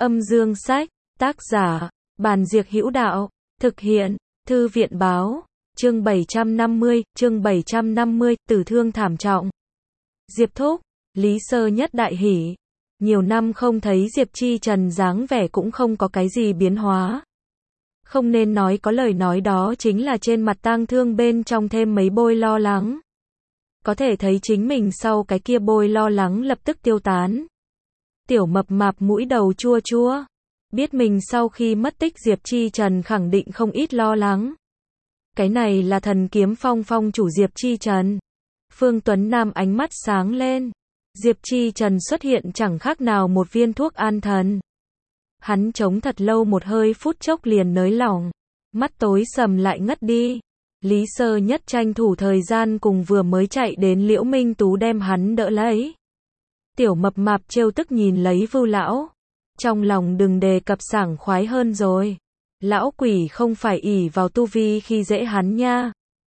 Âm dương sách, tác giả, Bàn Diệc Hữu Đạo, thực hiện, Thư viện báo, chương 750, tử thương thảm trọng. Diệp Thúc, Lý Sơ Nhất đại hỉ. Nhiều năm không thấy Diệp Chi Trần dáng vẻ cũng không có cái gì biến hóa. Không nên nói có lời nói đó chính là trên mặt tang thương bên trong thêm mấy bôi lo lắng. Có thể thấy chính mình sau cái kia bôi lo lắng lập tức tiêu tán. Tiểu mập mạp mũi đầu chua chua. Biết mình sau khi mất tích Diệp Chi Trần khẳng định không ít lo lắng. Cái này là thần kiếm phong phong chủ Diệp Chi Trần. Phương Tuấn Nam ánh mắt sáng lên. Diệp Chi Trần xuất hiện chẳng khác nào một viên thuốc an thần. Hắn chống thật lâu một hơi phút chốc liền nới lỏng. Mắt tối sầm lại ngất đi. Lý Sơ Nhất tranh thủ thời gian cùng vừa mới chạy đến Liễu Minh Tú đem hắn đỡ lấy. Tiểu mập mạp trêu tức nhìn lấy Vưu lão. Trong lòng đừng đề cập sảng khoái hơn rồi. Lão quỷ không phải ỷ vào tu vi khi dễ hắn nha.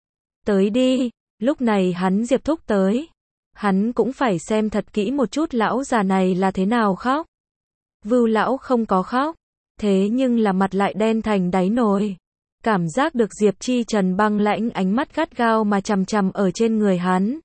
Tới đi, lúc này hắn Diệp Thúc tới. Hắn cũng phải xem thật kỹ một chút lão già này là thế nào khóc. Vưu lão không có khóc. Thế nhưng là mặt lại đen thành đáy nồi. Cảm giác được Diệp Chi Trần băng lãnh ánh mắt gắt gao mà chằm chằm ở trên người hắn.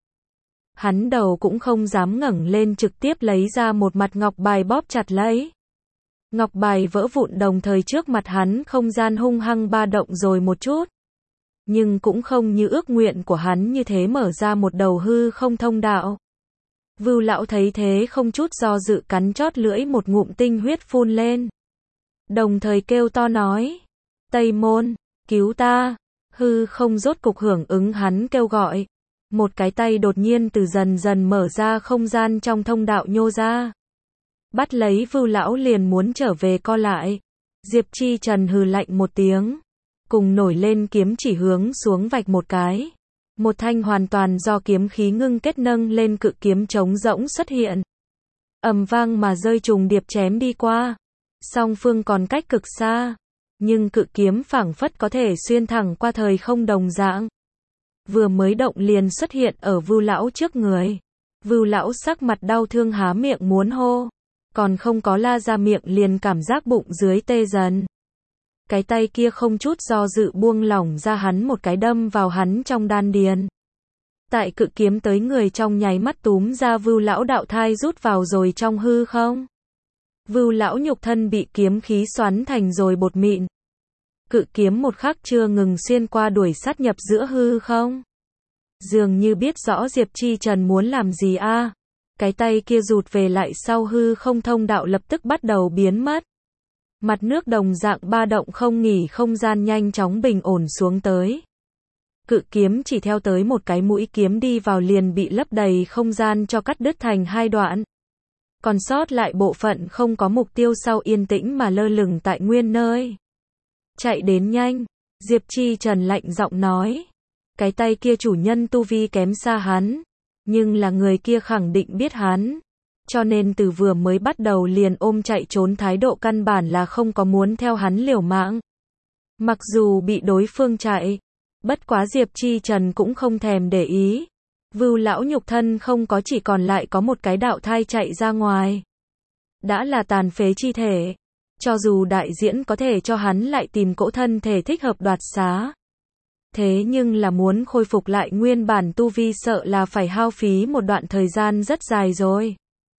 Hắn đầu cũng không dám ngẩng lên trực tiếp lấy ra một mặt ngọc bài bóp chặt lấy. Ngọc bài vỡ vụn đồng thời trước mặt hắn không gian hung hăng ba động rồi một chút. Nhưng cũng không như ước nguyện của hắn như thế mở ra một đầu hư không thông đạo. Vưu lão thấy thế không chút do dự cắn chót lưỡi một ngụm tinh huyết phun lên. Đồng thời kêu to nói. Tây Môn, cứu ta. Hư không rốt cục hưởng ứng hắn kêu gọi. Một cái tay đột nhiên từ dần dần mở ra không gian trong thông đạo nhô ra. Bắt lấy Vưu lão liền muốn trở về co lại. Diệp Chi Trần hừ lạnh một tiếng. Cùng nổi lên kiếm chỉ hướng xuống vạch một cái. Một thanh hoàn toàn do kiếm khí ngưng kết nâng lên cự kiếm trống rỗng xuất hiện. Ầm vang mà rơi trùng điệp chém đi qua. Song phương còn cách cực xa. Nhưng cự kiếm phảng phất có thể xuyên thẳng qua thời không đồng dạng. Vừa mới động liền xuất hiện ở Vưu lão trước người. Vưu lão sắc mặt đau thương há miệng muốn hô. Còn không có la ra miệng liền cảm giác bụng dưới tê dần. Cái tay kia không chút do dự buông lỏng ra hắn một cái đâm vào hắn trong đan điền. Tại cự kiếm tới người trong nháy mắt túm ra Vưu lão đạo thai rút vào rồi trong hư không. Vưu lão nhục thân bị kiếm khí xoắn thành rồi bột mịn. Cự kiếm một khắc chưa ngừng xuyên qua đuổi sát nhập giữa hư không. Dường như biết rõ Diệp Chi Trần muốn làm gì a. Cái tay kia rụt về lại sau hư không thông đạo lập tức bắt đầu biến mất. Mặt nước đồng dạng ba động không nghỉ không gian nhanh chóng bình ổn xuống tới. Cự kiếm chỉ theo tới một cái mũi kiếm đi vào liền bị lấp đầy không gian cho cắt đứt thành hai đoạn. Còn sót lại bộ phận không có mục tiêu sau yên tĩnh mà lơ lửng tại nguyên nơi. Chạy đến nhanh, Diệp Chi Trần lạnh giọng nói. Cái tay kia chủ nhân tu vi kém xa hắn. Nhưng là người kia khẳng định biết hắn. Cho nên từ vừa mới bắt đầu liền ôm chạy trốn thái độ căn bản là không có muốn theo hắn liều mạng. Mặc dù bị đối phương chạy. Bất quá Diệp Chi Trần cũng không thèm để ý. Vưu lão nhục thân không có chỉ còn lại có một cái đạo thai chạy ra ngoài. Đã là tàn phế chi thể. Cho dù đại diễn có thể cho hắn lại tìm cỗ thân thể thích hợp đoạt xá. Thế nhưng là muốn khôi phục lại nguyên bản tu vi sợ là phải hao phí một đoạn thời gian rất dài rồi.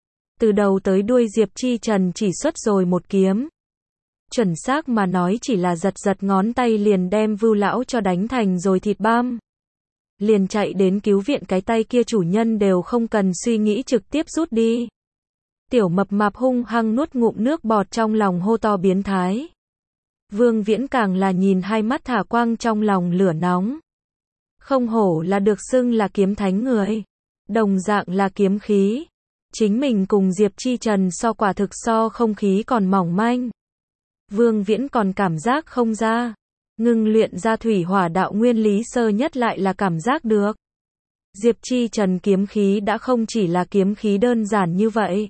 Từ đầu tới đuôi Diệp Chi Trần chỉ xuất rồi một kiếm. Chuẩn xác mà nói chỉ là giật giật ngón tay liền đem Vưu lão cho đánh thành rồi thịt băm. Liền chạy đến cứu viện cái tay kia chủ nhân đều không cần suy nghĩ trực tiếp rút đi. Tiểu mập mạp hung hăng nuốt ngụm nước bọt trong lòng hô to biến thái. Vương Viễn càng là nhìn hai mắt thả quang trong lòng lửa nóng. Không hổ là được xưng là kiếm thánh người. Đồng dạng là kiếm khí. Chính mình cùng Diệp Chi Trần so quả thực so không khí còn mỏng manh. Vương Viễn còn cảm giác không ra. Ngưng luyện ra thủy hỏa đạo nguyên Lý Sơ Nhất lại là cảm giác được. Diệp Chi Trần kiếm khí đã không chỉ là kiếm khí đơn giản như vậy.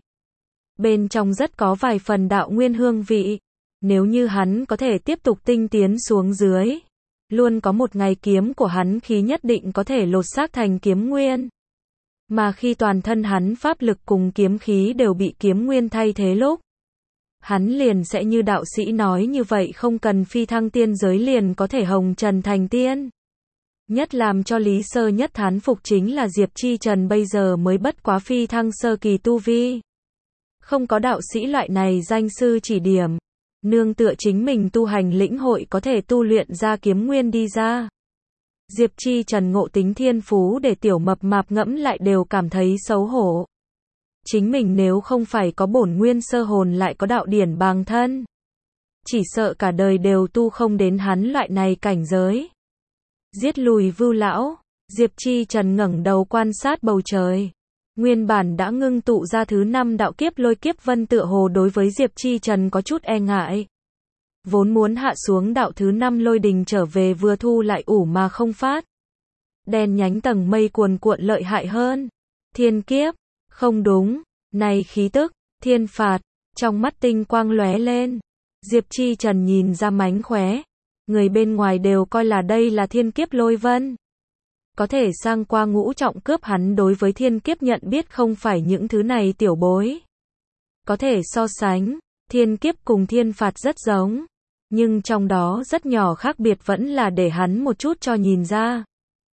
Bên trong rất có vài phần đạo nguyên hương vị. Nếu như hắn có thể tiếp tục tinh tiến xuống dưới. Luôn có một ngày kiếm của hắn khí nhất định có thể lột xác thành kiếm nguyên. Mà khi toàn thân hắn pháp lực cùng kiếm khí đều bị kiếm nguyên thay thế lúc. hắn liền sẽ như đạo sĩ nói như vậy, không cần phi thăng tiên giới liền có thể hồng trần thành tiên. Nhất làm cho Lý Sơ Nhất thán phục chính là Diệp Chi Trần bây giờ mới bất quá phi thăng sơ kỳ tu vi. Không có đạo sĩ loại này danh sư chỉ điểm, nương tựa chính mình tu hành lĩnh hội có thể tu luyện ra kiếm nguyên đi ra. Diệp Chi Trần ngộ tính thiên phú để tiểu mập mạp ngẫm lại đều cảm thấy xấu hổ. Chính mình nếu không phải có bổn nguyên sơ hồn lại có đạo điển bàng thân, chỉ sợ cả đời đều tu không đến hắn loại này cảnh giới. Giết lùi Vưu lão, Diệp Chi Trần ngẩng đầu quan sát bầu trời. Nguyên bản đã ngưng tụ ra thứ 5 đạo kiếp lôi kiếp vân tựa hồ đối với Diệp Chi Trần có chút e ngại. Vốn muốn hạ xuống đạo thứ 5 lôi đình trở về vừa thu lại ủ mà không phát. Đen nhánh tầng mây cuồn cuộn lợi hại hơn. Thiên kiếp, không đúng, này khí tức, thiên phạt, trong mắt tinh quang lóe lên. Diệp Chi Trần nhìn ra mánh khóe. Người bên ngoài đều coi là đây là thiên kiếp lôi vân. Có thể sang qua ngũ trọng cướp, hắn đối với thiên kiếp nhận biết không phải những thứ này tiểu bối. Có thể so sánh, thiên kiếp cùng thiên phạt rất giống, nhưng trong đó rất nhỏ khác biệt vẫn là để hắn một chút cho nhìn ra.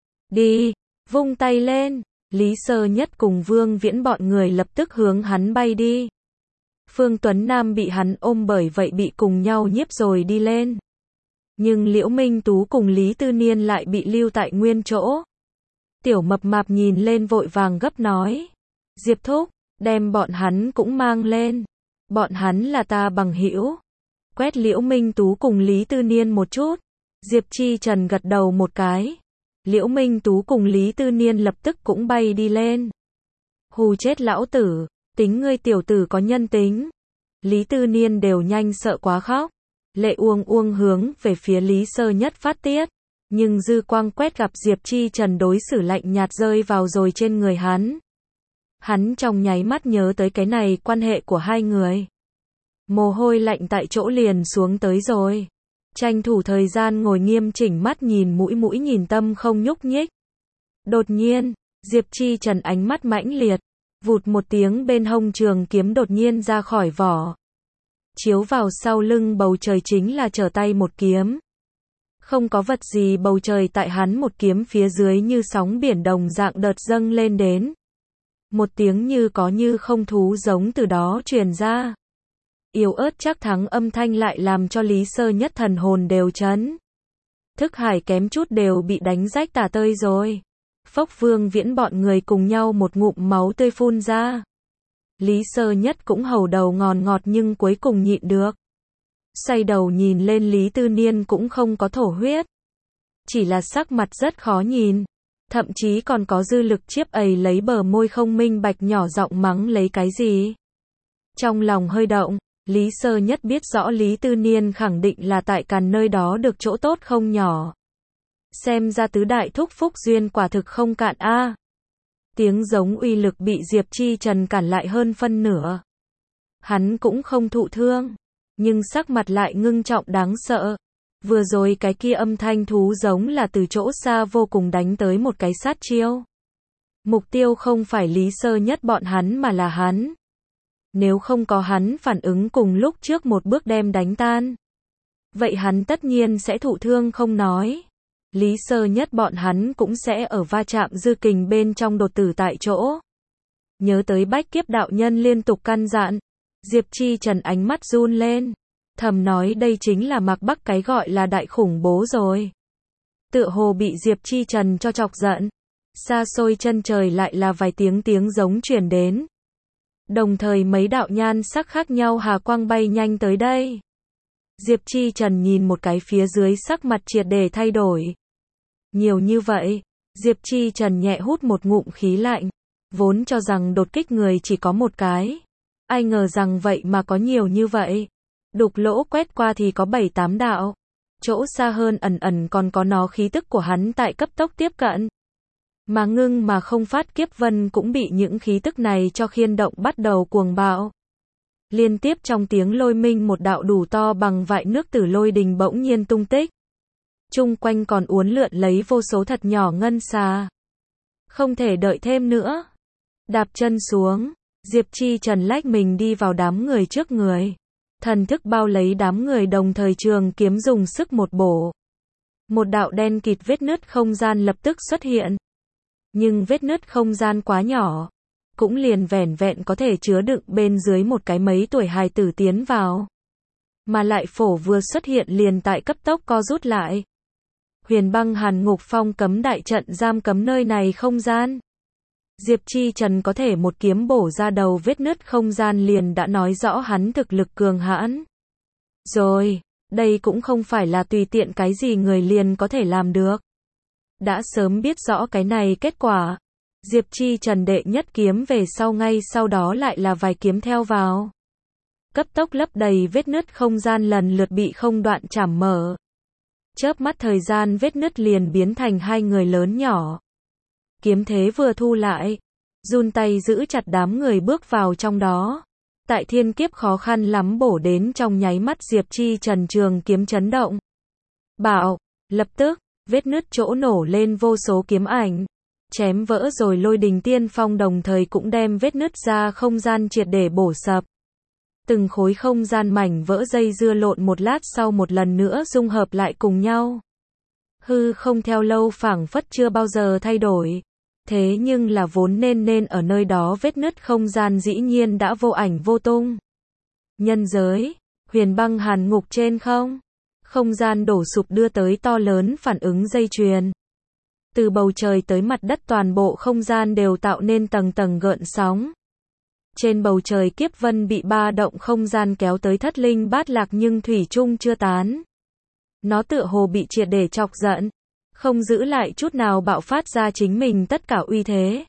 Đi, vung tay lên, Lý Sơ Nhất cùng Vương Viễn bọn người lập tức hướng hắn bay đi. Phương Tuấn Nam bị hắn ôm bởi vậy bị cùng nhau nhiếp rồi đi lên. Nhưng Liễu Minh Tú cùng Lý Tư Niên lại bị lưu tại nguyên chỗ. Tiểu mập mạp nhìn lên vội vàng gấp nói. Diệp thúc, đem bọn hắn cũng mang lên. Bọn hắn là ta bằng hữu. Quét Liễu Minh Tú cùng Lý Tư Niên một chút. Diệp Chi Trần gật đầu một cái. Liễu Minh Tú cùng Lý Tư Niên lập tức cũng bay đi lên. Hù chết lão tử, tính ngươi tiểu tử có nhân tính. Lý Tư Niên đều nhanh sợ quá khóc. Lệ uông uông hướng về phía Lý Sơ Nhất phát tiết. Nhưng dư quang quét gặp Diệp Chi Trần đối xử lạnh nhạt rơi vào rồi trên người hắn. Hắn trong nháy mắt nhớ tới cái này quan hệ của hai người. Mồ hôi lạnh tại chỗ liền xuống tới rồi. Tranh thủ thời gian ngồi nghiêm chỉnh, mắt nhìn mũi nhìn tâm không nhúc nhích. Đột nhiên, Diệp Chi Trần ánh mắt mãnh liệt. Vụt một tiếng, bên hông trường kiếm đột nhiên ra khỏi vỏ. Chiếu vào sau lưng bầu trời chính là trở tay một kiếm. Không có vật gì, bầu trời tại hắn một kiếm phía dưới như sóng biển đồng dạng đợt dâng lên đến. Một tiếng như có như không thú giống từ đó truyền ra. Yếu ớt chắc thắng âm thanh lại làm cho Lý Sơ Nhất thần hồn đều chấn. Thức hải kém chút đều bị đánh rách tả tơi rồi. Phốc, Vương Viễn bọn người cùng nhau một ngụm máu tươi phun ra. Lý Sơ Nhất cũng hầu đầu ngọt nhưng cuối cùng nhịn được. Xoay đầu nhìn lên Lý Tư Niên cũng không có thổ huyết. Chỉ là sắc mặt rất khó nhìn. Thậm chí còn có dư lực chiếp ầy lấy bờ môi không minh bạch nhỏ giọng mắng lấy cái gì. Trong lòng hơi động, Lý Sơ Nhất biết rõ Lý Tư Niên khẳng định là tại càn nơi đó được chỗ tốt không nhỏ. Xem ra tứ đại thúc phúc duyên quả thực không cạn a. Tiếng giống uy lực bị Diệp Chi Trần cản lại hơn phân nửa. Hắn cũng không thụ thương, nhưng sắc mặt lại ngưng trọng đáng sợ. Vừa rồi cái kia âm thanh thú giống là từ chỗ xa vô cùng đánh tới một cái sát chiêu. Mục tiêu không phải Lý Sơ Nhất bọn hắn mà là hắn. Nếu không có hắn phản ứng cùng lúc trước một bước đem đánh tan, vậy hắn tất nhiên sẽ thụ thương không nói. Lý Sơ Nhất bọn hắn cũng sẽ ở va chạm dư kình bên trong đột tử tại chỗ. Nhớ tới Bách Kiếp đạo nhân liên tục căn dặn, Diệp Chi Trần ánh mắt run lên, thầm nói đây chính là Mạc Bắc cái gọi là đại khủng bố rồi. Tựa hồ bị Diệp Chi Trần cho chọc giận. Xa xôi chân trời lại là vài tiếng giống truyền đến. Đồng thời mấy đạo nhan sắc khác nhau hà quang bay nhanh tới đây. Diệp Chi Trần nhìn một cái phía dưới, sắc mặt triệt để thay đổi. Nhiều như vậy, Diệp Chi Trần nhẹ hút một ngụm khí lạnh. Vốn cho rằng đột kích người chỉ có một cái. Ai ngờ rằng vậy mà có nhiều như vậy. Đục lỗ quét qua thì có 7-8 đạo. Chỗ xa hơn ẩn còn có nó khí tức của hắn tại cấp tốc tiếp cận. Mà ngưng mà không phát, kiếp vân cũng bị những khí tức này cho khiên động bắt đầu cuồng bạo. Liên tiếp trong tiếng lôi minh, một đạo đủ to bằng vại nước tử lôi đình bỗng nhiên tung tích. Chung quanh còn uốn lượn lấy vô số thật nhỏ ngân xà. Không thể đợi thêm nữa. Đạp chân xuống, Diệp Chi Trần lách mình đi vào đám người trước người. Thần thức bao lấy đám người đồng thời trường kiếm dùng sức một bổ. Một đạo đen kịt vết nứt không gian lập tức xuất hiện. Nhưng vết nứt không gian quá nhỏ, cũng liền vẻn vẹn có thể chứa đựng bên dưới một cái mấy tuổi hài tử tiến vào. Mà lại phổ vừa xuất hiện liền tại cấp tốc co rút lại. Huyền Băng Hàn Ngục phong cấm đại trận giam cấm nơi này không gian. Diệp Chi Trần có thể một kiếm bổ ra đầu vết nứt không gian liền đã nói rõ hắn thực lực cường hãn. Rồi, đây cũng không phải là tùy tiện cái gì người liền có thể làm được. Đã sớm biết rõ cái này kết quả. Diệp Chi Trần đệ nhất kiếm về sau ngay sau đó lại là vài kiếm theo vào. Cấp tốc lấp đầy vết nứt không gian lần lượt bị không đoạn chảm mở. Chớp mắt thời gian vết nứt liền biến thành hai người lớn nhỏ. Kiếm thế vừa thu lại, run tay giữ chặt đám người bước vào trong đó. Tại thiên kiếp khó khăn lắm bổ đến trong nháy mắt Diệp Chi Trần trường kiếm chấn động. Bảo, lập tức, vết nứt chỗ nổ lên vô số kiếm ảnh. Chém vỡ rồi lôi đình tiên phong đồng thời cũng đem vết nứt ra không gian triệt để bổ sập. Từng khối không gian mảnh vỡ dây dưa lộn một lát sau một lần nữa dung hợp lại cùng nhau. Hư không theo lâu phảng phất chưa bao giờ thay đổi. Thế nhưng là vốn nên ở nơi đó vết nứt không gian dĩ nhiên đã vô ảnh vô tung. Nhân giới, Huyền Băng Hàn Ngục trên không gian đổ sụp đưa tới to lớn phản ứng dây chuyền. Từ bầu trời tới mặt đất toàn bộ không gian đều tạo nên tầng tầng gợn sóng. Trên bầu trời kiếp vân bị ba động không gian kéo tới thất linh bát lạc nhưng thủy chung chưa tán. Nó tựa hồ bị triệt để chọc giận, không giữ lại chút nào bạo phát ra chính mình tất cả uy thế.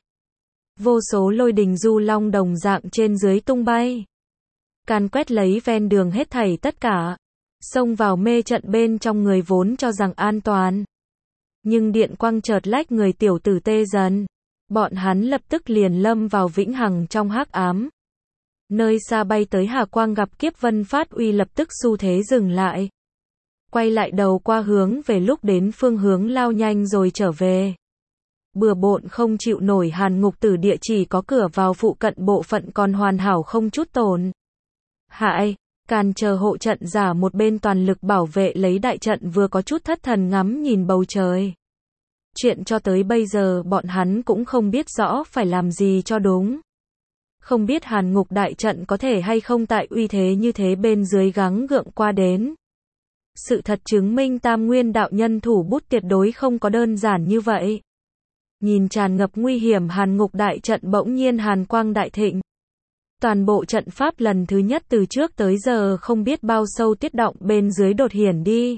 Vô số lôi đình du long đồng dạng trên dưới tung bay. Càn quét lấy ven đường hết thảy tất cả. Xông vào mê trận bên trong người vốn cho rằng an toàn. Nhưng điện quang chợt lách người tiểu tử tê dần. Bọn hắn lập tức liền lâm vào vĩnh hằng trong hắc ám. Nơi xa bay tới hà quang gặp kiếp vân phát uy lập tức xu thế dừng lại. Quay lại đầu qua hướng về lúc đến phương hướng lao nhanh rồi trở về. Bừa bộn không chịu nổi Hàn Ngục Tử địa chỉ có cửa vào phụ cận bộ phận còn hoàn hảo không chút tổn hại. Càn chờ hộ trận giả một bên toàn lực bảo vệ lấy đại trận vừa có chút thất thần ngắm nhìn bầu trời. Chuyện cho tới bây giờ bọn hắn cũng không biết rõ phải làm gì cho đúng. Không biết Hàn Ngục đại trận có thể hay không tại uy thế như thế bên dưới gắng gượng qua đến. Sự thật chứng minh Tam Nguyên đạo nhân thủ bút tuyệt đối không có đơn giản như vậy. Nhìn tràn ngập nguy hiểm Hàn Ngục đại trận bỗng nhiên hàn quang đại thịnh. Toàn bộ trận pháp lần thứ nhất từ trước tới giờ không biết bao sâu tiết động bên dưới đột hiển đi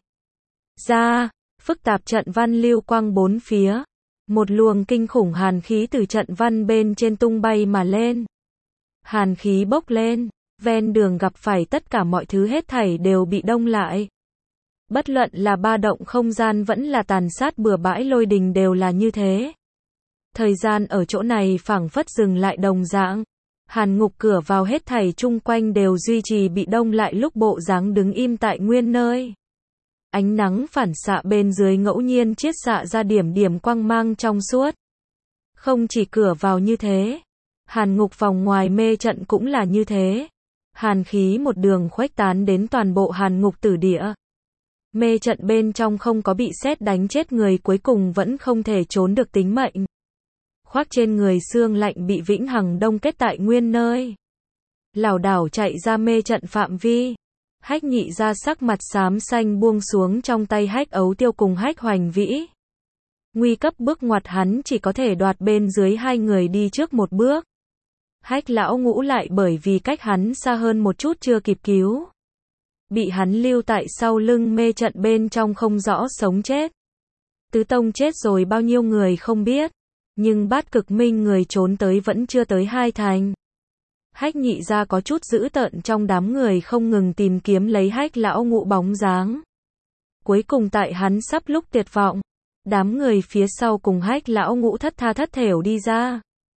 ra, phức tạp trận văn lưu quang bốn phía. Một luồng kinh khủng hàn khí từ trận văn bên trên tung bay mà lên. Hàn khí bốc lên, ven đường gặp phải tất cả mọi thứ hết thảy đều bị đông lại. Bất luận là ba động không gian vẫn là tàn sát bừa bãi lôi đình đều là như thế. Thời gian ở chỗ này phảng phất dừng lại đồng dạng. Hàn Ngục cửa vào hết thảy chung quanh đều duy trì bị đông lại lúc bộ dáng đứng im tại nguyên nơi. Ánh nắng phản xạ bên dưới ngẫu nhiên chiết xạ ra điểm điểm quang mang trong suốt. Không chỉ cửa vào như thế, Hàn Ngục vòng ngoài mê trận cũng là như thế. Hàn khí một đường khuếch tán đến toàn bộ Hàn Ngục Tử địa. Mê trận bên trong không có bị sét đánh chết người cuối cùng vẫn không thể trốn được tính mệnh. Khoác trên người xương lạnh bị vĩnh hằng đông kết tại nguyên nơi. Lảo đảo chạy ra mê trận phạm vi. Hách Nhị ra sắc mặt xám xanh buông xuống trong tay Hách Ấu Tiêu cùng Hách Hoành Vĩ. Nguy cấp bước ngoặt hắn chỉ có thể đoạt bên dưới hai người đi trước một bước. Hách Lão Ngũ lại bởi vì cách hắn xa hơn một chút chưa kịp cứu. Bị hắn lưu tại sau lưng mê trận bên trong không rõ sống chết. Tứ Tông chết rồi bao nhiêu người không biết. Nhưng Bát Cực Minh người trốn tới vẫn chưa tới hai thành. Hách Nhị ra có chút dữ tợn trong đám người không ngừng tìm kiếm lấy Hách Lão Ngũ bóng dáng. Cuối cùng tại hắn sắp lúc tuyệt vọng, đám người phía sau cùng Hách Lão Ngũ thất tha thất thểu đi ra.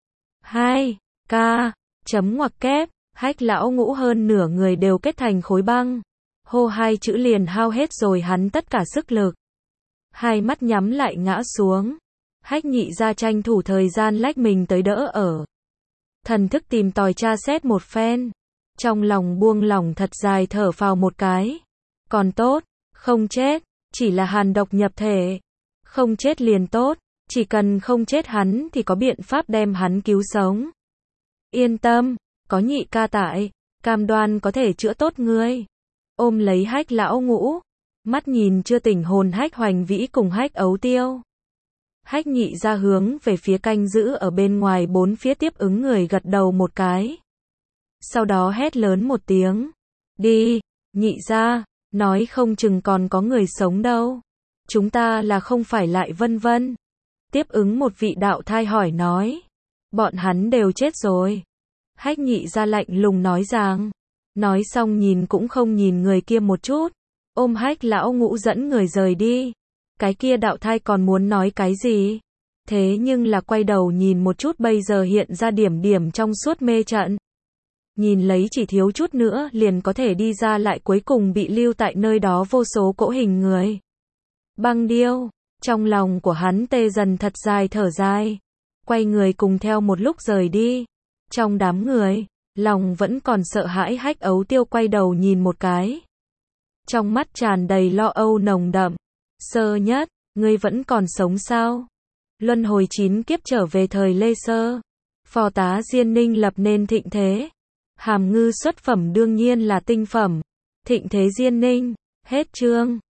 2. Ca. Chấm ngoặc kép. Hách Lão Ngũ hơn nửa người đều kết thành khối băng. Hô hai chữ liền hao hết rồi hắn tất cả sức lực. Hai mắt nhắm lại ngã xuống. Hách Nhị ra tranh thủ thời gian lách mình tới đỡ ở. Thần thức tìm tòi tra xét một phen. Trong lòng buông lỏng thật dài thở phào một cái. Còn tốt, không chết, chỉ là hàn độc nhập thể. Không chết liền tốt, chỉ cần không chết hắn thì có biện pháp đem hắn cứu sống. Yên tâm, có nhị ca tại, cam đoan có thể chữa tốt ngươi. Ôm lấy Hách lão ngũ, mắt nhìn chưa tỉnh hồn Hách Hoành Vĩ cùng Hách Ấu Tiêu. Hách nhị ra hướng về phía canh giữ ở bên ngoài bốn phía tiếp ứng người gật đầu một cái. Sau đó hét lớn một tiếng. Đi, nhị ra, nói không chừng còn có người sống đâu. Chúng ta là không phải lại vân vân. Tiếp ứng một vị đạo thai hỏi nói. Bọn hắn đều chết rồi. Hách nhị ra lạnh lùng nói rằng. Nói xong nhìn cũng không nhìn người kia một chút. Ôm Hách lão ngũ dẫn người rời đi. Cái kia đạo thai còn muốn nói cái gì? Thế nhưng là quay đầu nhìn một chút bây giờ hiện ra điểm điểm trong suốt mê trận. Nhìn lấy chỉ thiếu chút nữa liền có thể đi ra lại cuối cùng bị lưu tại nơi đó vô số cỗ hình người. Băng điêu, trong lòng của hắn tê dần thật dài thở dài. Quay người cùng theo một lúc rời đi. Trong đám người, lòng vẫn còn sợ hãi Hách Ấu Tiêu quay đầu nhìn một cái. Trong mắt tràn đầy lo âu nồng đậm. Sơ nhất, ngươi vẫn còn sống sao? Luân hồi 9 kiếp trở về thời Lê Sơ. Phò tá Diên Ninh lập nên thịnh thế. Hàm ngư xuất phẩm đương nhiên là tinh phẩm. Thịnh thế Diên Ninh. Hết chương.